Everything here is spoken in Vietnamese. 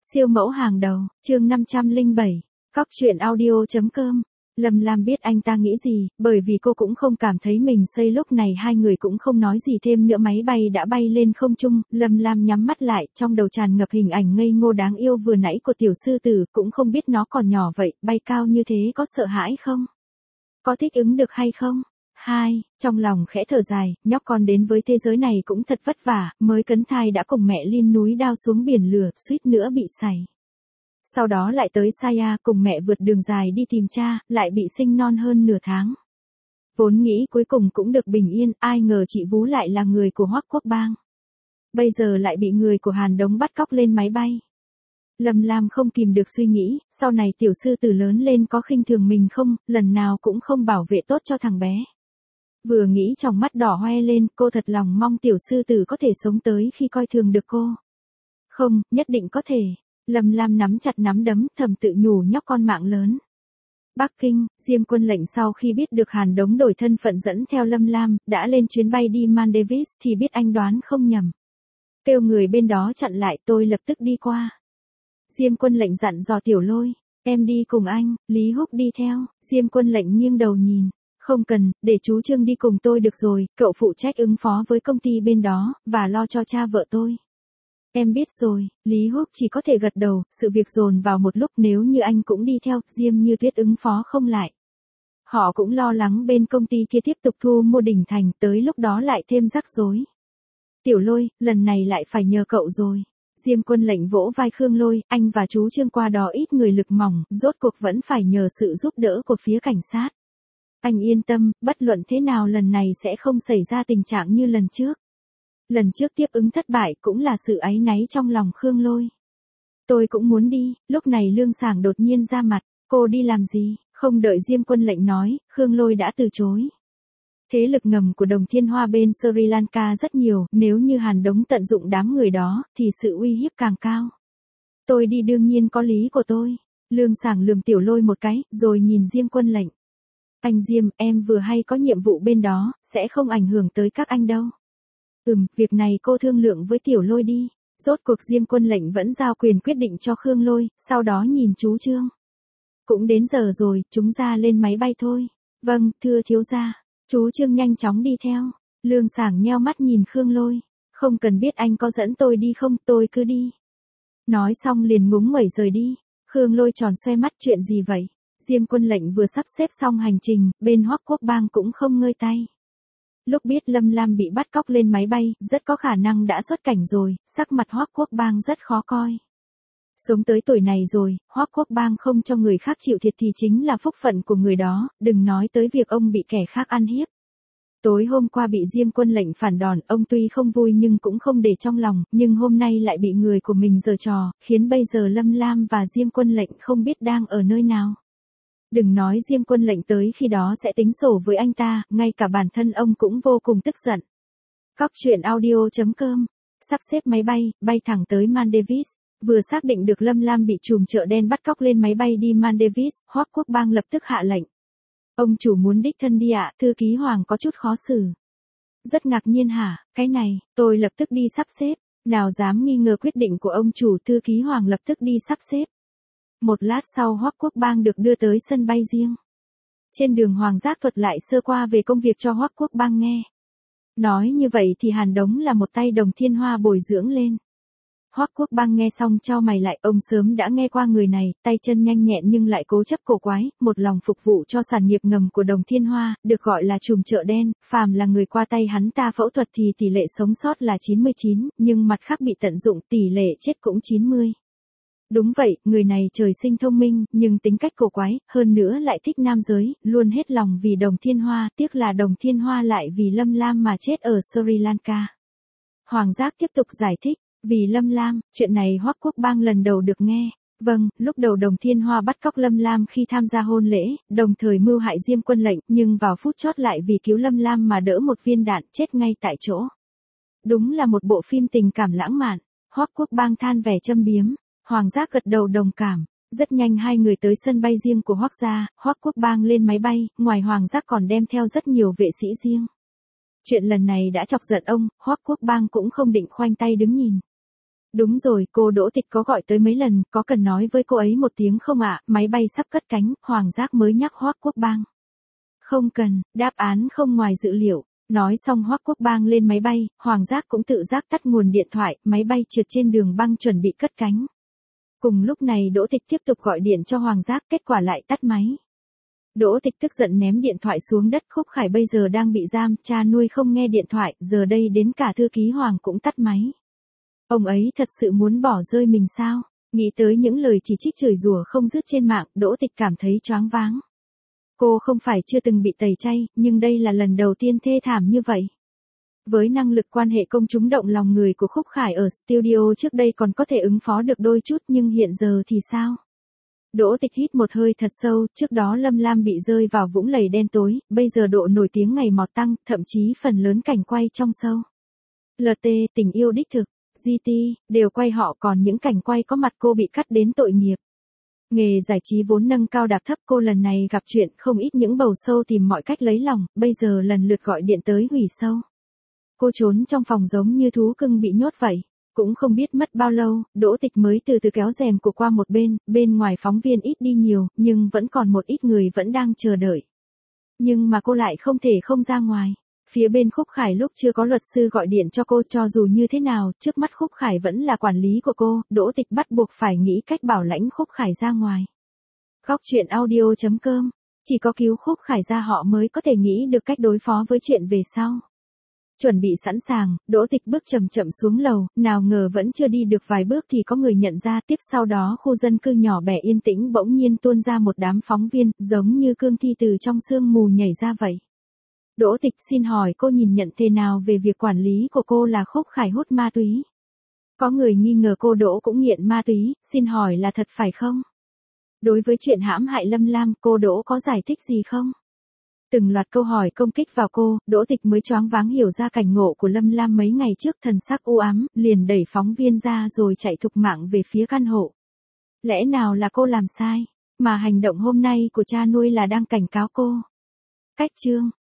Siêu mẫu hàng đầu, chương 507, Cóc truyện audio.com. Lâm Lam biết anh ta nghĩ gì, bởi vì cô cũng không cảm thấy mình xây. Lúc này hai người cũng không nói gì thêm nữa, máy bay đã bay lên không trung. Lâm Lam nhắm mắt lại, trong đầu tràn ngập hình ảnh ngây ngô đáng yêu vừa nãy của tiểu sư tử, cũng không biết nó còn nhỏ vậy, bay cao như thế có sợ hãi không? Có thích ứng được hay không? Trong lòng khẽ thở dài, nhóc con đến với thế giới này cũng thật vất vả, mới cấn thai đã cùng mẹ lên núi đao xuống biển lửa, suýt nữa bị sảy. Sau đó lại tới Saya cùng mẹ vượt đường dài đi tìm cha, lại bị sinh non hơn nửa tháng. Vốn nghĩ cuối cùng cũng được bình yên, ai ngờ chị Vú lại là người của Hoắc Quốc Bang. Bây giờ lại bị người của Hàn Đống bắt cóc lên máy bay. Lâm Lam không kìm được suy nghĩ, sau này tiểu sư tử lớn lên có khinh thường mình không, lần nào cũng không bảo vệ tốt cho thằng bé. Vừa nghĩ trong mắt đỏ hoe lên, cô thật lòng mong tiểu sư tử có thể sống tới khi coi thường được cô. Không, nhất định có thể. Lâm Lam nắm chặt nắm đấm, thầm tự nhủ nhóc con mạng lớn. Bắc Kinh, Diêm Quân lệnh sau khi biết được Hàn Đống đổi thân phận dẫn theo Lâm Lam, đã lên chuyến bay đi Maldives thì biết anh đoán không nhầm. Kêu người bên đó chặn lại, tôi lập tức đi qua. Diêm Quân lệnh dặn dò Tiểu Lôi, em đi cùng anh. Lý Húc đi theo. Diêm Quân lệnh nghiêng đầu nhìn. Không cần, để chú Trương đi cùng tôi được rồi, cậu phụ trách ứng phó với công ty bên đó, và lo cho cha vợ tôi. Em biết rồi. Lý Húc chỉ có thể gật đầu, sự việc dồn vào một lúc, nếu như anh cũng đi theo, Diêm Như Tuyết ứng phó không lại. Họ cũng lo lắng bên công ty kia tiếp tục thu mua đỉnh thành, tới lúc đó lại thêm rắc rối. Tiểu Lôi, lần này lại phải nhờ cậu rồi. Diêm Quân lệnh vỗ vai Khương Lôi, anh và chú Trương qua đó ít người lực mỏng, rốt cuộc vẫn phải nhờ sự giúp đỡ của phía cảnh sát. Anh yên tâm, bất luận thế nào lần này sẽ không xảy ra tình trạng như lần trước. Lần trước tiếp ứng thất bại cũng là sự áy náy trong lòng Khương Lôi. Tôi cũng muốn đi. Lúc này Lương Sảng đột nhiên ra mặt, cô đi làm gì? Không đợi Diêm Quân lệnh nói, Khương Lôi đã từ chối. Thế lực ngầm của Đồng Thiên Hoa bên Sri Lanka rất nhiều, nếu như Hàn Đống tận dụng đám người đó, thì sự uy hiếp càng cao. Tôi đi đương nhiên có lý của tôi. Lương Sảng lườm Tiểu Lôi một cái, rồi nhìn Diêm Quân lệnh. Anh Diêm, em vừa hay có nhiệm vụ bên đó, sẽ không ảnh hưởng tới các anh đâu. Việc này cô thương lượng với Tiểu Lôi đi. Rốt cuộc Diêm Quân lệnh vẫn giao quyền quyết định cho Khương Lôi, sau đó nhìn chú Trương. Cũng đến giờ rồi, chúng ta lên máy bay thôi. Vâng, thưa thiếu gia. Chú Trương nhanh chóng đi theo. Lương Sảng nheo mắt nhìn Khương Lôi. Không cần biết anh có dẫn tôi đi không, tôi cứ đi. Nói xong liền ngúng nguẩy rời đi. Khương Lôi tròn xoe mắt, chuyện gì vậy? Diêm Quân lệnh vừa sắp xếp xong hành trình, bên Hoắc Quốc Bang cũng không ngơi tay. Lúc biết Lâm Lam bị bắt cóc lên máy bay, rất có khả năng đã xuất cảnh rồi, sắc mặt Hoắc Quốc Bang rất khó coi. Sống tới tuổi này rồi, Hoắc Quốc Bang không cho người khác chịu thiệt thì chính là phúc phận của người đó, đừng nói tới việc ông bị kẻ khác ăn hiếp. Tối hôm qua bị Diêm Quân lệnh phản đòn, ông tuy không vui nhưng cũng không để trong lòng, nhưng hôm nay lại bị người của mình giở trò, khiến bây giờ Lâm Lam và Diêm Quân lệnh không biết đang ở nơi nào. Đừng nói Diêm Quân lệnh tới khi đó sẽ tính sổ với anh ta, ngay cả bản thân ông cũng vô cùng tức giận. Cóc truyện audio.com. Sắp xếp máy bay, bay thẳng tới Maldives. Vừa xác định được Lâm Lam bị trùm chợ đen bắt cóc lên máy bay đi Maldives, Hoắc Quốc Bang lập tức hạ lệnh. Ông chủ muốn đích thân đi ạ. Thư ký Hoàng có chút khó xử. Rất ngạc nhiên hả? Cái này, tôi lập tức đi sắp xếp. Nào dám nghi ngờ quyết định của ông chủ, thư ký Hoàng lập tức đi sắp xếp. Một lát sau Hoắc Quốc Bang được đưa tới sân bay riêng. Trên đường Hoàng Giác thuật lại sơ qua về công việc cho Hoắc Quốc Bang nghe. Nói như vậy thì Hàn Đống là một tay Đồng Thiên Hoa bồi dưỡng lên. Hoắc Quốc Bang nghe xong chau mày lại, ông sớm đã nghe qua người này, tay chân nhanh nhẹn nhưng lại cố chấp cổ quái, một lòng phục vụ cho sản nghiệp ngầm của Đồng Thiên Hoa, được gọi là trùm chợ đen, phàm là người qua tay hắn ta phẫu thuật thì tỷ lệ sống sót là 99, nhưng mặt khác bị tận dụng tỷ lệ chết cũng 90. Đúng vậy, người này trời sinh thông minh, nhưng tính cách cổ quái, hơn nữa lại thích nam giới, luôn hết lòng vì Đồng Thiên Hoa, tiếc là Đồng Thiên Hoa lại vì Lâm Lam mà chết ở Sri Lanka. Hoàng Giác tiếp tục giải thích, vì Lâm Lam, chuyện này Hoắc Quốc Bang lần đầu được nghe. Vâng, lúc đầu Đồng Thiên Hoa bắt cóc Lâm Lam khi tham gia hôn lễ, đồng thời mưu hại Diêm Quân lệnh, nhưng vào phút chót lại vì cứu Lâm Lam mà đỡ một viên đạn, chết ngay tại chỗ. Đúng là một bộ phim tình cảm lãng mạn. Hoắc Quốc Bang than vẻ châm biếm. Hoàng Giác gật đầu đồng cảm. Rất nhanh hai người tới sân bay riêng của Hoắc gia, Hoắc Quốc Bang lên máy bay, ngoài Hoàng Giác còn đem theo rất nhiều vệ sĩ riêng. Chuyện lần này đã chọc giận ông, Hoắc Quốc Bang cũng không định khoanh tay đứng nhìn. Đúng rồi, cô Đỗ Tịch có gọi tới mấy lần, có cần nói với cô ấy một tiếng không ạ, máy bay sắp cất cánh, Hoàng Giác mới nhắc Hoắc Quốc Bang. Không cần, đáp án không ngoài dự liệu. Nói xong Hoắc Quốc Bang lên máy bay, Hoàng Giác cũng tự giác tắt nguồn điện thoại, máy bay trượt trên đường băng chuẩn bị cất cánh. Cùng lúc này Đỗ Tịch tiếp tục gọi điện cho Hoàng Giác, kết quả lại tắt máy. Đỗ Tịch tức giận ném điện thoại xuống đất, Khúc Khải bây giờ đang bị giam, cha nuôi không nghe điện thoại, giờ đây đến cả thư ký Hoàng cũng tắt máy. Ông ấy thật sự muốn bỏ rơi mình sao? Nghĩ tới những lời chỉ trích chửi rủa không dứt trên mạng, Đỗ Tịch cảm thấy choáng váng. Cô không phải chưa từng bị tẩy chay, nhưng đây là lần đầu tiên thê thảm như vậy. Với năng lực quan hệ công chúng động lòng người của Khúc Khải ở studio trước đây còn có thể ứng phó được đôi chút, nhưng hiện giờ thì sao? Đỗ Tịch hít một hơi thật sâu, trước đó Lâm Lam bị rơi vào vũng lầy đen tối, bây giờ độ nổi tiếng ngày một tăng, thậm chí phần lớn cảnh quay trong show LT, tình yêu đích thực, GT, đều quay họ, còn những cảnh quay có mặt cô bị cắt đến tội nghiệp. Nghề giải trí vốn nâng cao đạp thấp, cô lần này gặp chuyện không ít những bầu show tìm mọi cách lấy lòng, bây giờ lần lượt gọi điện tới hủy show. Cô trốn trong phòng giống như thú cưng bị nhốt vậy. Cũng không biết mất bao lâu, Đỗ Tịch mới từ từ kéo rèm của qua một bên ngoài phóng viên ít đi nhiều, nhưng vẫn còn một ít người vẫn đang chờ đợi. Nhưng mà cô lại không thể không ra ngoài. Phía bên Khúc Khải lúc chưa có luật sư gọi điện cho cô, cho dù như thế nào, trước mắt Khúc Khải vẫn là quản lý của cô, Đỗ Tịch bắt buộc phải nghĩ cách bảo lãnh Khúc Khải ra ngoài. Góc truyện audio.com, chỉ có cứu Khúc Khải ra họ mới có thể nghĩ được cách đối phó với chuyện về sau. Chuẩn bị sẵn sàng, Đỗ Tịch bước chậm chậm xuống lầu, nào ngờ vẫn chưa đi được vài bước thì có người nhận ra, tiếp sau đó khu dân cư nhỏ bé yên tĩnh bỗng nhiên tuôn ra một đám phóng viên, giống như cương thi từ trong sương mù nhảy ra vậy. Đỗ Tịch xin hỏi cô nhìn nhận thế nào về việc quản lý của cô là Khúc Khải hút ma túy? Có người nghi ngờ cô Đỗ cũng nghiện ma túy, xin hỏi là thật phải không? Đối với chuyện hãm hại Lâm Lam, cô Đỗ có giải thích gì không? Từng loạt câu hỏi công kích vào cô, Đỗ Tịch mới choáng váng hiểu ra cảnh ngộ của Lâm Lam mấy ngày trước, thần sắc u ám, liền đẩy phóng viên ra rồi chạy thục mạng về phía căn hộ. Lẽ nào là cô làm sai, mà hành động hôm nay của cha nuôi là đang cảnh cáo cô? Cách chương